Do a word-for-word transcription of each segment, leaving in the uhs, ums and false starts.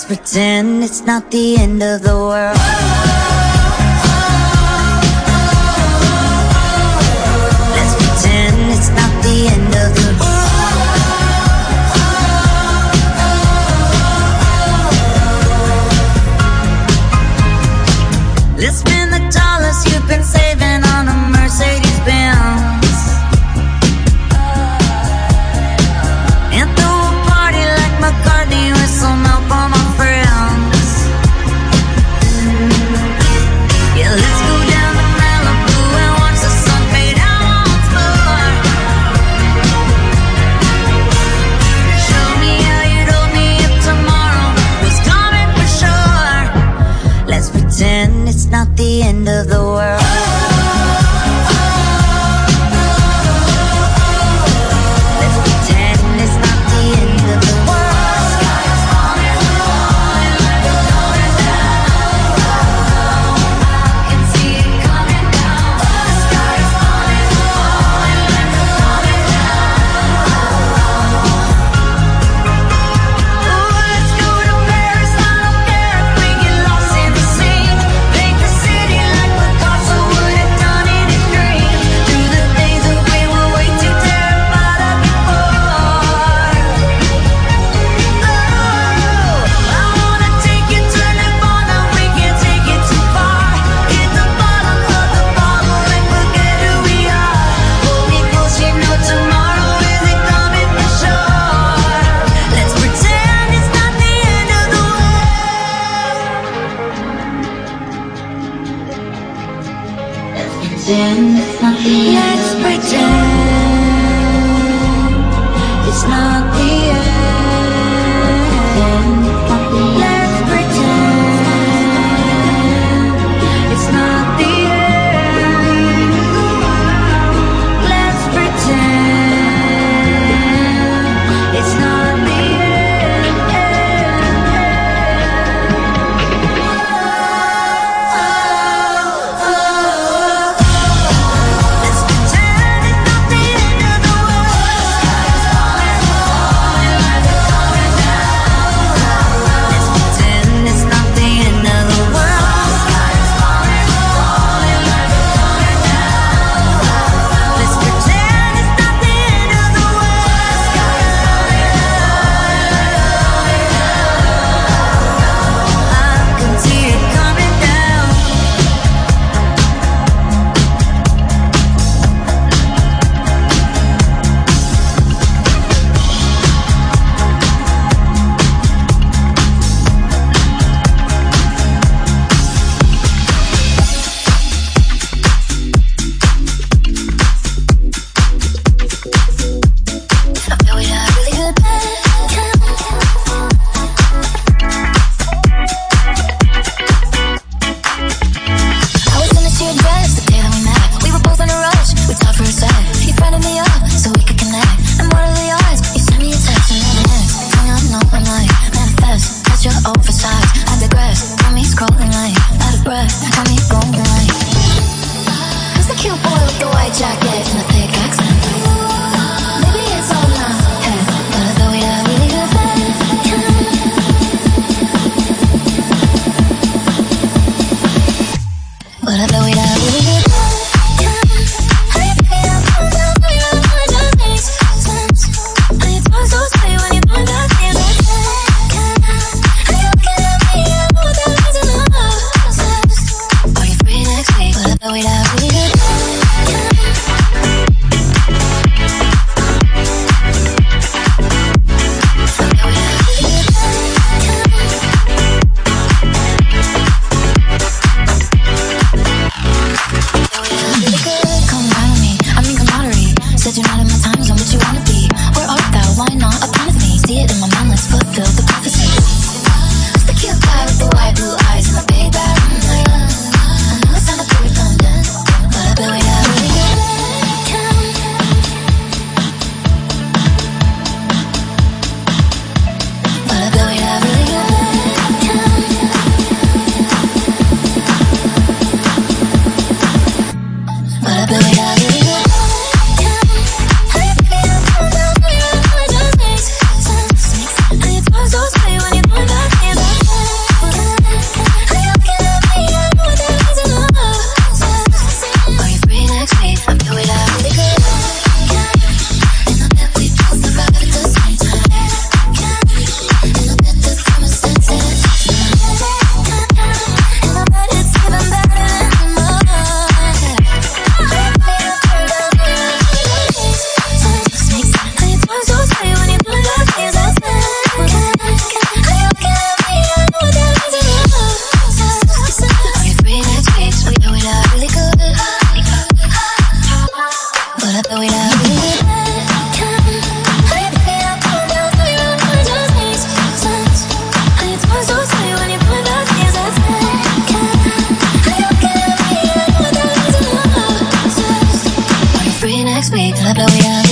pretend it's not the end of the world. Let's pretend it's not the end of the world. Let's spend the dollars you've been saving on a Mercedes Benz and throw a party like McCartney with some help from my friends. Yeah, let's go down to Malibu and watch the sun fade out once more. Show me how you'd hold me if tomorrow was coming for sure. Let's pretend it's not the end of the world. Let's pretend it's not the end. Let's pretend it's not the end. Let's pretend it's not the Wait, I really next week. Till I blow you out.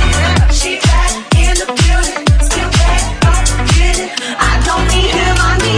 I don't need him, I need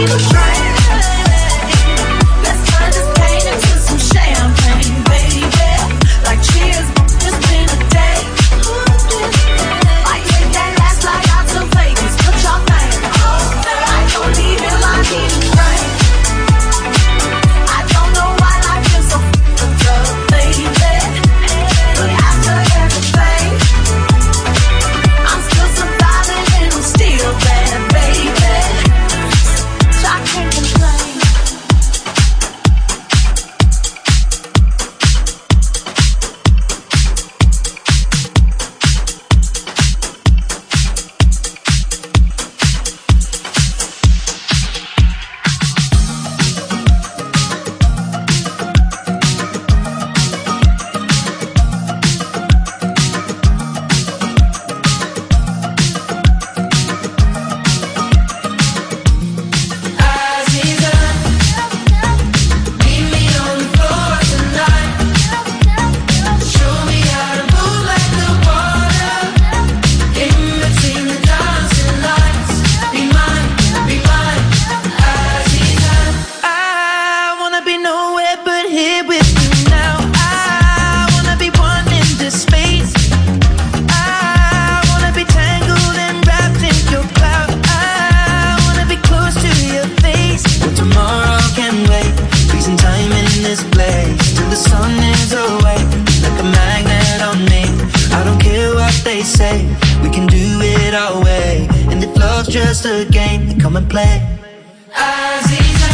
play. Aziza,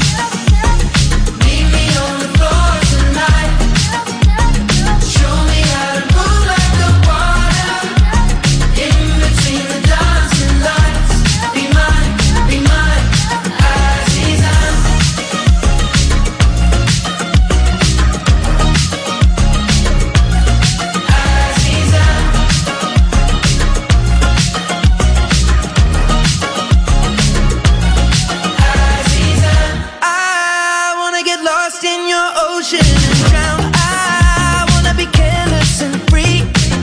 meet me on the floor tonight. Show me how to move like the water in between the dancing lights. Be mine, be mine, Aziza. Aziza. Aziza. I wanna get lost in your ocean and drown. I wanna be careless and free.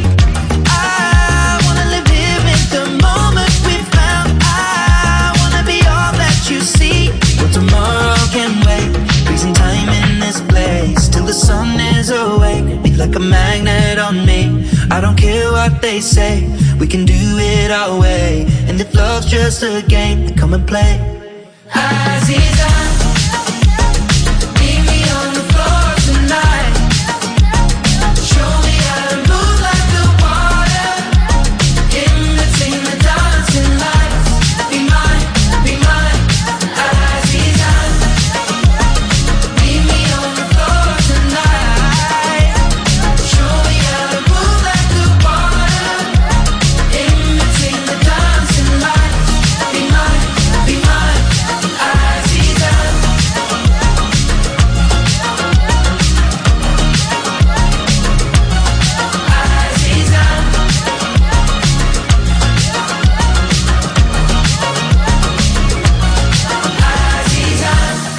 I wanna live here in the moment we found. I wanna be all that you see. Well, tomorrow can wait. Freezing time in this place till the sun is awake. Be like a magnet on me. I don't care what they say. We can do it our way. And if love's just a game, then come and play. Aziza, meet me on the floor tonight. Show me how to move like the water in between the dancing lights. Be mine, be mine, Aziza. Meet me on the floor tonight. Show me how to move like the water in between the dancing lights. Be mine, be mine, Aziza. Aziza. Aziza.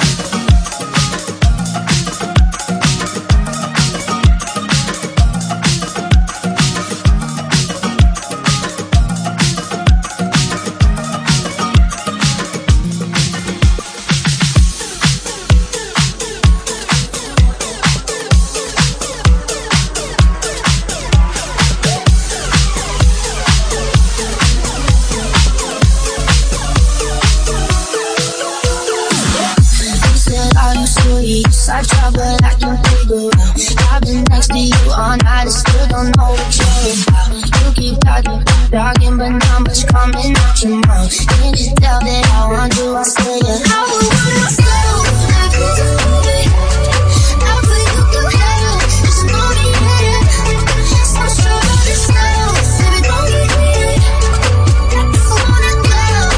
You said all you sweet, I try but I can figure out. I've been next to you all night, I still don't know what you're about. You keep talking, talking, but not much coming out your mouth. Can't you tell that I want you? I say it. I would want myself like you do me. I put you through hell, just know me better. So sure of yourself, baby, don't get greedy. I wanna go.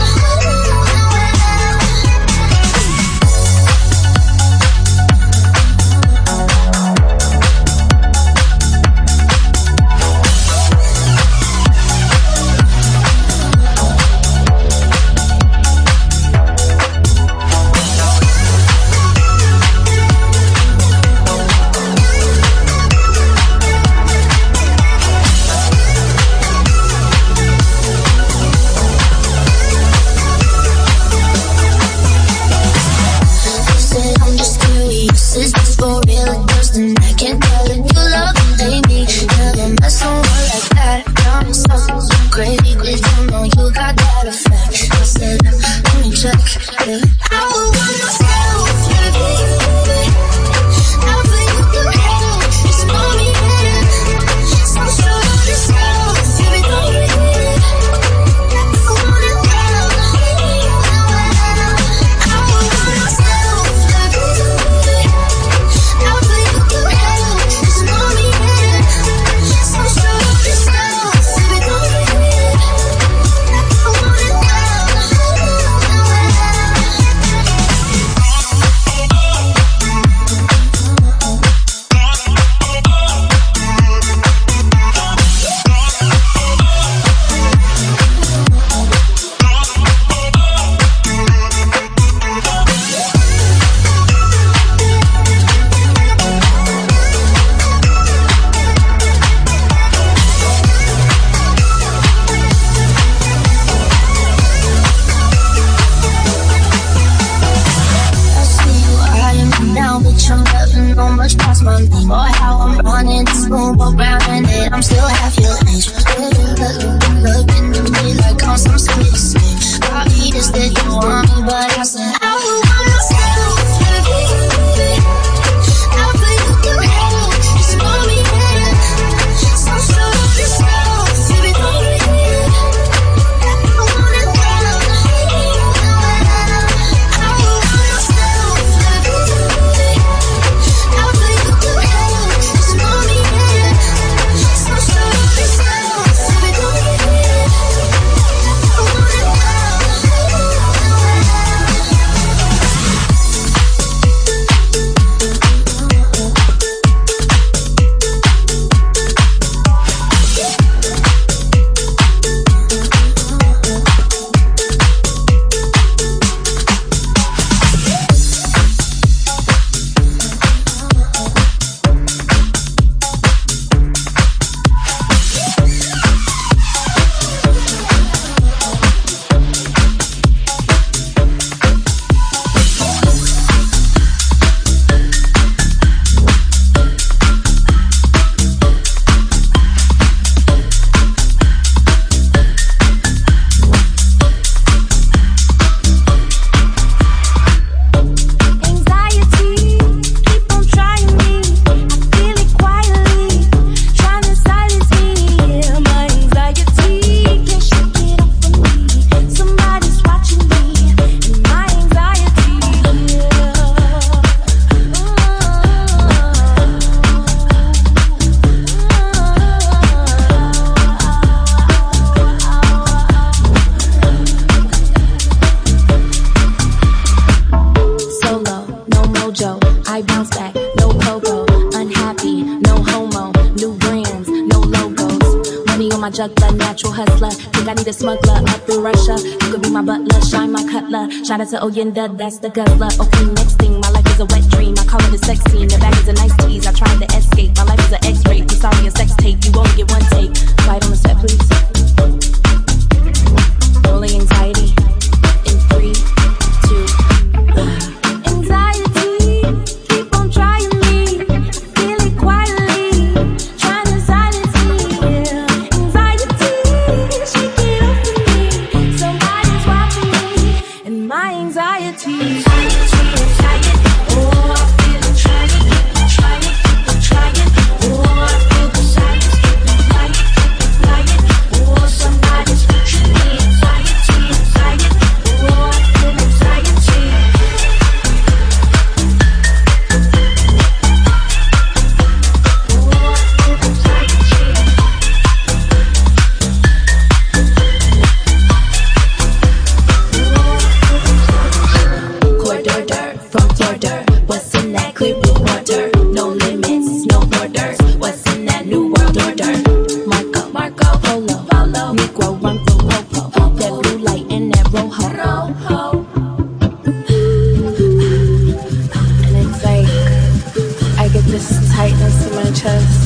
You said I'm just curious, is this for real or just an act? Can't tell if you love and hate me. Never met someone like that. Got me so crazy, cause you know you got that effect. I said, let me check. Yeah. I would want myself like you do me. I put you through hell, just know me better. So sure of yourself, baby, don't get greedy. I wanna go. I would want myself like you do me. I put you through hell, just know me better. So sure of yourself, baby, don't get greedy. I wanna go. I see you eyeing me down, bitch, I'm never know much past my name. Or how I'm running this room around and then I'm still half your age. Looking, looking, looking at me like I'm some sweet escape. Probably just that you want me, but I said I would want myself like you do me. I put you through hell, just know me better. So sure of yourself, baby, don't get greedy. I wanna go. juggler, natural hustler. Think I need a smuggler up through Russia. You could be my butler, shine my cutler. Shout out to Oyenda, that's the guzzler. Okay, next thing, my life is a wet dream. I call it a sex scene. The bag is a nice tease. I tried to escape. My life is an X-ray. I'm sorry, a sex tape. You only get one take. Quiet on the set, please. Rolling anxiety in three, two, one. Anxiety, keep on trying me. Feel it quietly, trying to silence me. Yeah. Anxiety, shake it off of me. Somebody's watching me, and my anxiety. Anxiety, anxiety, oh, I feel it trying, keep on trying, keep on trying. Oh, I feel the silence, keep on flying, keep on flying. Oh, somebody's watching me. Anxiety, anxiety, oh, I feel anxiety. Corridor from Florida, what's in that clear blue water? No limits, no borders. What's in that new world order? Marco, Marco, Polo, Polo, Negro, run through Popo. That blue light and that rojo. Rojo. And it's like I get this tightness in my chest,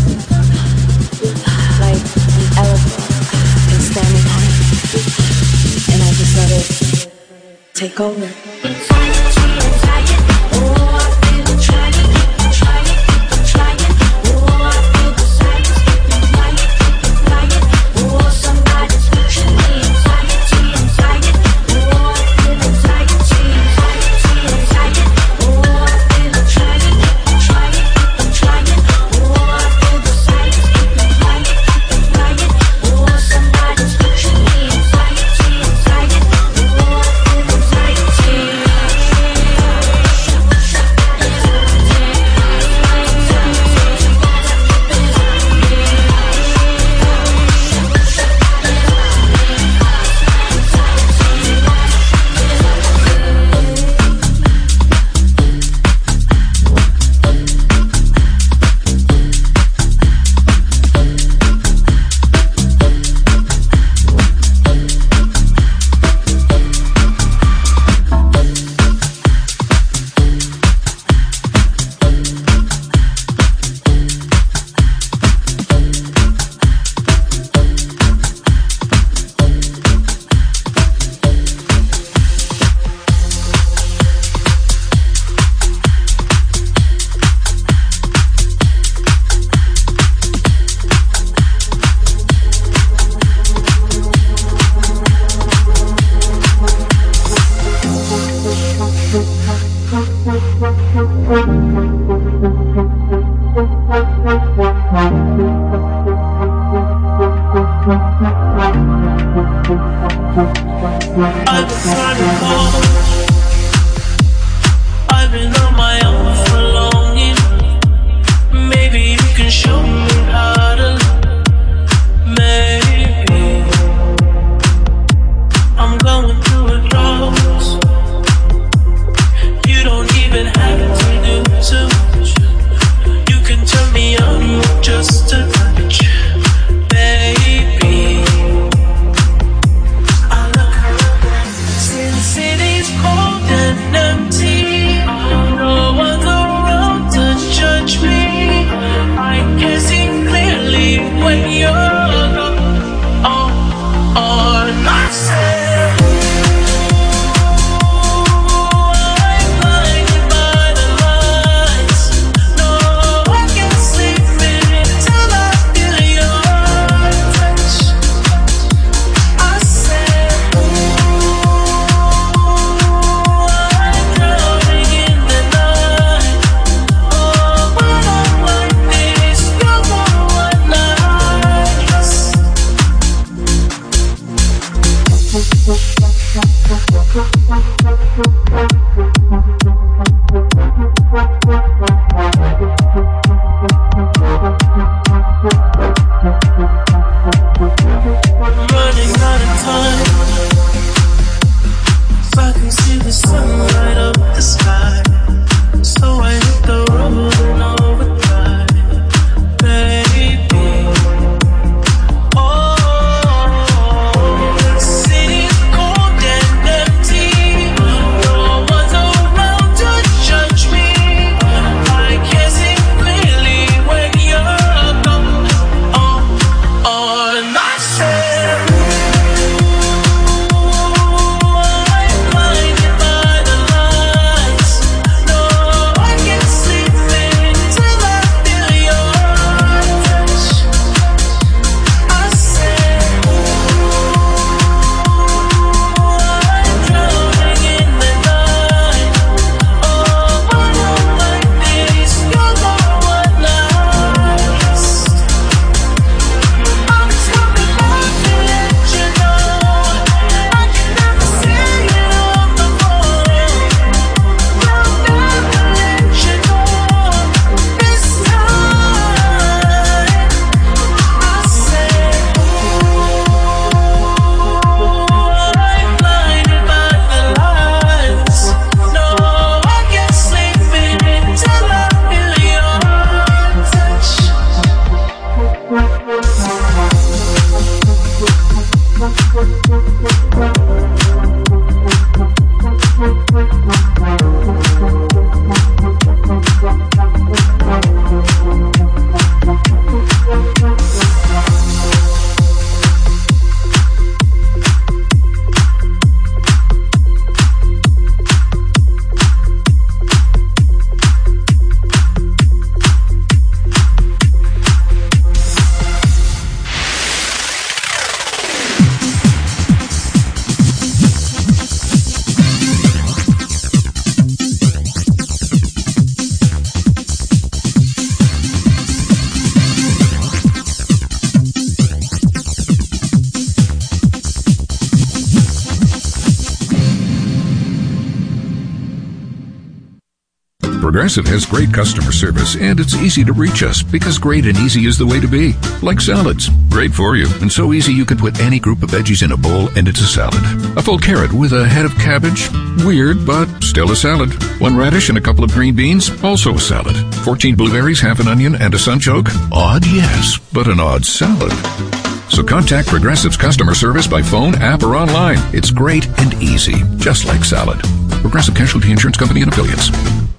like an elephant is standing on it, and I just let it take over. Anxiety, anxiety, oh, I feel it trying, keep on trying, keep on trying. Oh, I feel the silence, keep on flying, keep on flying. Oh, somebody's watching me. Anxiety, anxiety, oh, I feel anxiety. Anxiety, anxiety, oh, I feel it trying, keep on trying, keep on trying. Oh, I feel the silence, keep on flying, keep on flying. Oh, somebody's watching me. Anxiety, anxiety, oh, I feel anxiety. I've been trying to call. I've been on my own for longing. Maybe you can show me how to. Maybe I'm going through a drought. You don't even have to do too much. You can turn me on with just a touch, baby. City's cold and empty. No one's around to judge me. I can see clearly when you're gone. Oh, oh, I said. Oh Progressive has great customer service, and it's easy to reach us because great and easy is the way to be. Like salads. Great for you, and so easy you can put any group of veggies in a bowl and it's a salad. A full carrot with a head of cabbage? Weird, but still a salad. One radish and a couple of green beans? Also a salad. Fourteen blueberries, half an onion, and a sunchoke? Odd, yes, but an odd salad. So contact Progressive's customer service by phone, app, or online. It's great and easy, just like salad. Progressive Casualty Insurance Company and Affiliates.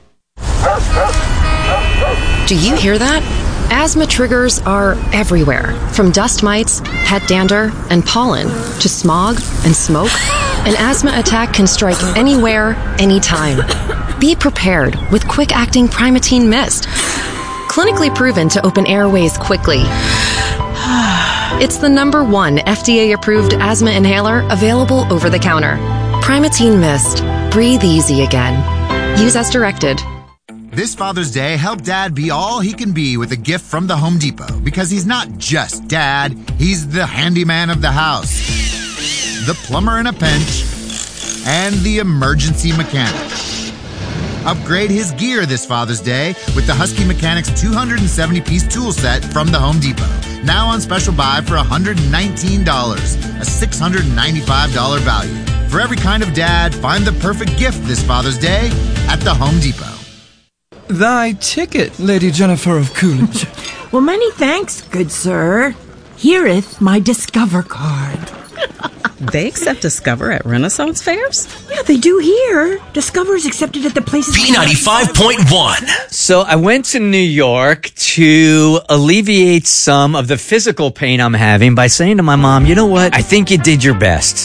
Do you hear that? Asthma triggers are everywhere, from dust mites, pet dander, and pollen, to smog and smoke. An asthma attack can strike anywhere, anytime. Be prepared with quick-acting Primatene Mist. Clinically proven to open airways quickly. It's the number one F D A-approved asthma inhaler available over the counter. Primatene Mist. Breathe easy again. Use as directed. This Father's Day, help Dad be all he can be with a gift from the Home Depot. Because he's not just Dad, he's the handyman of the house, the plumber in a pinch, and the emergency mechanic. Upgrade his gear this Father's Day with the Husky Mechanics two hundred seventy piece tool set from the Home Depot. Now on special buy for one hundred nineteen dollars, a six hundred ninety-five dollars value. For every kind of dad, find the perfect gift this Father's Day at the Home Depot. Thy ticket, Lady Jennifer of Coolidge. Well, many thanks, good sir. Hereeth my Discover card. They accept Discover at Renaissance fairs? Yeah, they do here. Discover is accepted at the places... B ninety-five point one. So I went to New York to alleviate some of the physical pain I'm having by saying to my mom, you know what? I think you did your best.